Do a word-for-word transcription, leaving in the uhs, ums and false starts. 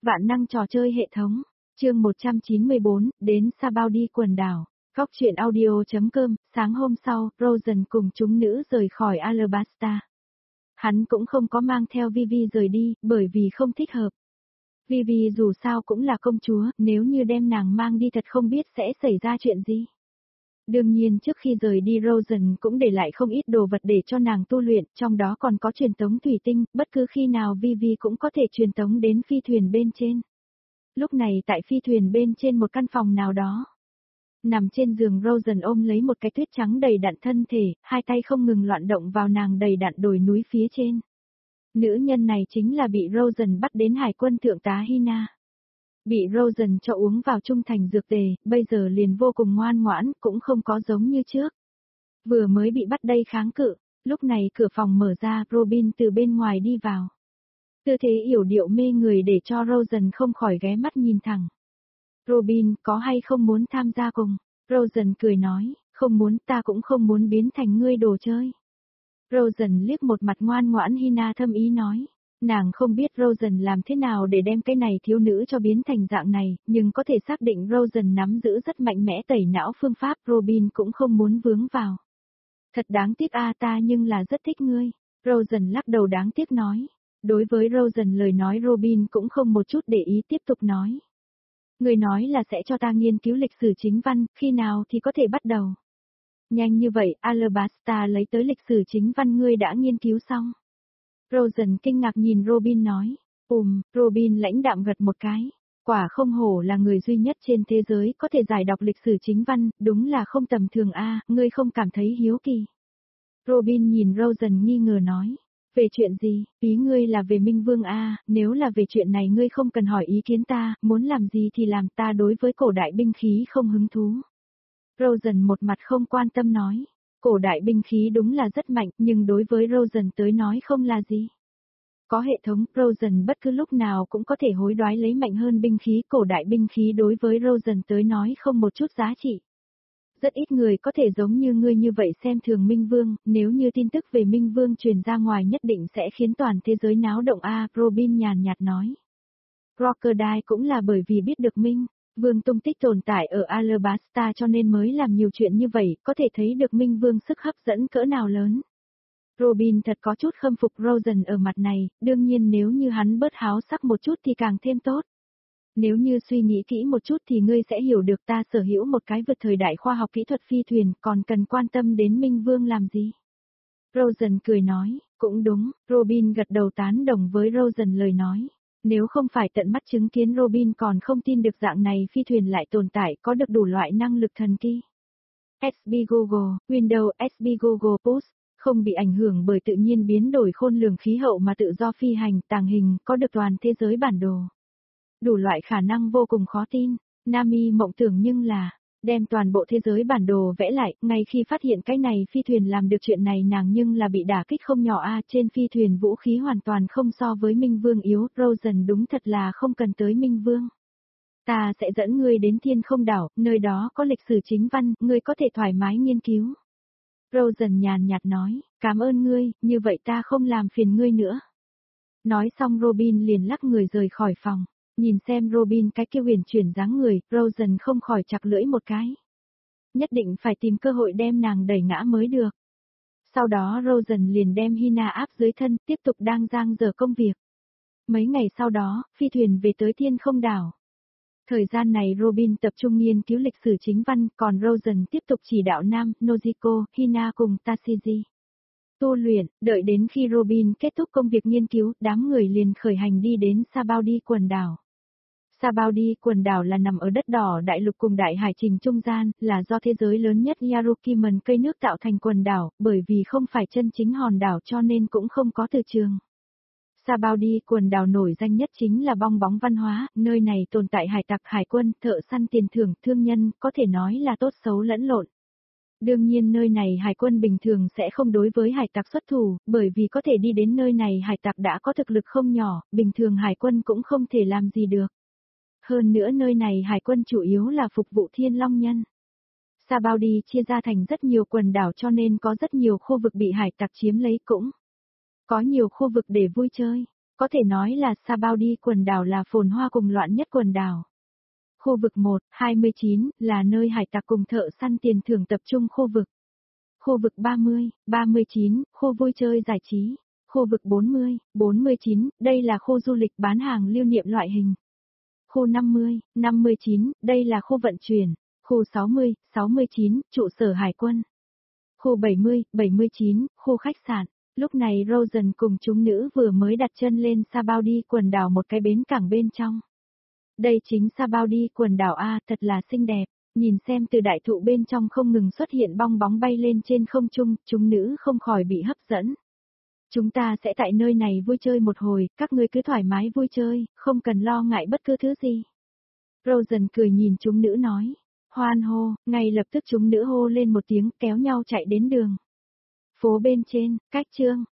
Vạn năng trò chơi hệ thống, chương một trăm chín mươi bốn, đến Sabaody quần đảo. Góc truyện audio.com, sáng hôm sau, Rosen cùng chúng nữ rời khỏi Alabasta. Hắn cũng không có mang theo Vivi rời đi, bởi vì không thích hợp. Vivi dù sao cũng là công chúa, nếu như đem nàng mang đi thật không biết sẽ xảy ra chuyện gì. Đương nhiên trước khi rời đi Rosen cũng để lại không ít đồ vật để cho nàng tu luyện, trong đó còn có truyền tống thủy tinh, bất cứ khi nào Vivi cũng có thể truyền tống đến phi thuyền bên trên. Lúc này tại phi thuyền bên trên một căn phòng nào đó. Nằm trên giường Rosen ôm lấy một cái tuyết trắng đầy đặn thân thể, hai tay không ngừng loạn động vào nàng đầy đặn đồi núi phía trên. Nữ nhân này chính là bị Rosen bắt đến hải quân thượng tá Hina. Bị Rosen cho uống vào trung thành dược tề, bây giờ liền vô cùng ngoan ngoãn, cũng không có giống như trước. Vừa mới bị bắt đây kháng cự, lúc này cửa phòng mở ra, Robin từ bên ngoài đi vào. Tư thế yểu điệu mê người để cho Rosen không khỏi ghé mắt nhìn thẳng. Robin, có hay không muốn tham gia cùng? Rosen cười nói, không muốn, ta cũng không muốn biến thành ngươi đồ chơi. Rosen liếc một mặt ngoan ngoãn Hina thâm ý nói. Nàng không biết Rosen làm thế nào để đem cái này thiếu nữ cho biến thành dạng này, nhưng có thể xác định Rosen nắm giữ rất mạnh mẽ tẩy não phương pháp, Robin cũng không muốn vướng vào. Thật đáng tiếc a, ta nhưng là rất thích ngươi. Rosen lắc đầu đáng tiếc nói. Đối với Rosen lời nói Robin cũng không một chút để ý, tiếp tục nói. Ngươi nói là sẽ cho ta nghiên cứu lịch sử chính văn, khi nào thì có thể bắt đầu. Nhanh như vậy, Alabasta lấy tới lịch sử chính văn ngươi đã nghiên cứu xong. Rosen kinh ngạc nhìn Robin nói. Ừm, Robin lãnh đạm gật một cái. Quả không hổ là người duy nhất trên thế giới có thể giải đọc lịch sử chính văn, đúng là không tầm thường a, ngươi không cảm thấy hiếu kỳ. Robin nhìn Rosen nghi ngờ nói. Về chuyện gì, ý ngươi là về Minh Vương a, nếu là về chuyện này ngươi không cần hỏi ý kiến ta, muốn làm gì thì làm, ta đối với cổ đại binh khí không hứng thú. Rosen một mặt không quan tâm nói. Cổ đại binh khí đúng là rất mạnh, nhưng đối với Rosen tới nói không là gì. Có hệ thống, Rosen bất cứ lúc nào cũng có thể hối đoái lấy mạnh hơn binh khí, cổ đại binh khí đối với Rosen tới nói không một chút giá trị. Rất ít người có thể giống như ngươi như vậy xem thường Minh Vương, nếu như tin tức về Minh Vương truyền ra ngoài nhất định sẽ khiến toàn thế giới náo động a, Robin nhàn nhạt nói. Crocodile cũng là bởi vì biết được Minh Vương tung tích tồn tại ở Alabasta cho nên mới làm nhiều chuyện như vậy, có thể thấy được Minh Vương sức hấp dẫn cỡ nào lớn. Robin thật có chút khâm phục Rosen ở mặt này, đương nhiên nếu như hắn bớt háo sắc một chút thì càng thêm tốt. Nếu như suy nghĩ kỹ một chút thì ngươi sẽ hiểu được ta sở hữu một cái vượt thời đại khoa học kỹ thuật phi thuyền, còn cần quan tâm đến Minh Vương làm gì? Rosen cười nói, cũng đúng, Robin gật đầu tán đồng với Rosen lời nói. Nếu không phải tận mắt chứng kiến Robin còn không tin được dạng này phi thuyền lại tồn tại có được đủ loại năng lực thần kỳ. ét bê Google, Windows ét bê Google Post, không bị ảnh hưởng bởi tự nhiên biến đổi khôn lường khí hậu mà tự do phi hành, tàng hình, có được toàn thế giới bản đồ. Đủ loại khả năng vô cùng khó tin, Nami mộng tưởng nhưng là, đem toàn bộ thế giới bản đồ vẽ lại, ngay khi phát hiện cái này phi thuyền làm được chuyện này nàng nhưng là bị đả kích không nhỏ a, trên phi thuyền vũ khí hoàn toàn không so với Minh Vương yếu, Rosen đúng thật là không cần tới Minh Vương. Ta sẽ dẫn ngươi đến Thiên Không Đảo, nơi đó có lịch sử chính văn, ngươi có thể thoải mái nghiên cứu. Rosen nhàn nhạt nói, cảm ơn ngươi, như vậy ta không làm phiền ngươi nữa. Nói xong Robin liền lắc người rời khỏi phòng. Nhìn xem Robin cái kia huyền chuyển dáng người, Rosen không khỏi chặt lưỡi một cái. Nhất định phải tìm cơ hội đem nàng đẩy ngã mới được. Sau đó Rosen liền đem Hina áp dưới thân, tiếp tục đang giang dở công việc. Mấy ngày sau đó, phi thuyền về tới Thiên Không Đảo. Thời gian này Robin tập trung nghiên cứu lịch sử chính văn, còn Rosen tiếp tục chỉ đạo Nam, Nojiko, Hina cùng Tashiji. Tu luyện, đợi đến khi Robin kết thúc công việc nghiên cứu, đám người liền khởi hành đi đến Sabaody quần đảo. Sabaody quần đảo là nằm ở đất đỏ đại lục cùng đại hải trình trung gian, là do thế giới lớn nhất Yarukiman cây nước tạo thành quần đảo, bởi vì không phải chân chính hòn đảo cho nên cũng không có từ trường. Sabaody quần đảo nổi danh nhất chính là bong bóng văn hóa, nơi này tồn tại hải tặc, hải quân, thợ săn tiền thưởng, thương nhân, có thể nói là tốt xấu lẫn lộn. Đương nhiên nơi này hải quân bình thường sẽ không đối với hải tặc xuất thủ, bởi vì có thể đi đến nơi này hải tặc đã có thực lực không nhỏ, bình thường hải quân cũng không thể làm gì được. Hơn nữa nơi này hải quân chủ yếu là phục vụ Thiên Long Nhân. Sabaody chia ra thành rất nhiều quần đảo cho nên có rất nhiều khu vực bị hải tặc chiếm lấy cũng. Có nhiều khu vực để vui chơi. Có thể nói là Sabaudi quần đảo là phồn hoa cùng loạn nhất quần đảo. Khu vực một, hai mươi chín, là nơi hải tặc cùng thợ săn tiền thưởng tập trung khu vực. Khu vực ba mươi, ba mươi chín, khu vui chơi giải trí. Khu vực bốn mươi, bốn mươi chín, đây là khu du lịch bán hàng lưu niệm loại hình. Khu năm mươi, năm mươi chín, đây là khu vận chuyển. Khu sáu mươi, sáu mươi chín, trụ sở hải quân. Khu bảy mươi, bảy mươi chín, khu khách sạn. Lúc này Rosen cùng chúng nữ vừa mới đặt chân lên Sabaudi quần đảo một cái bến cảng bên trong. Đây chính Sabaudi quần đảo A, thật là xinh đẹp. Nhìn xem từ đại thụ bên trong không ngừng xuất hiện bong bóng bay lên trên không trung, chúng nữ không khỏi bị hấp dẫn. Chúng ta sẽ tại nơi này vui chơi một hồi, các ngươi cứ thoải mái vui chơi, không cần lo ngại bất cứ thứ gì. Rosen cười nhìn chúng nữ nói. Hoan hô, ngay lập tức chúng nữ hô lên một tiếng kéo nhau chạy đến đường. Phố bên trên, cách chương.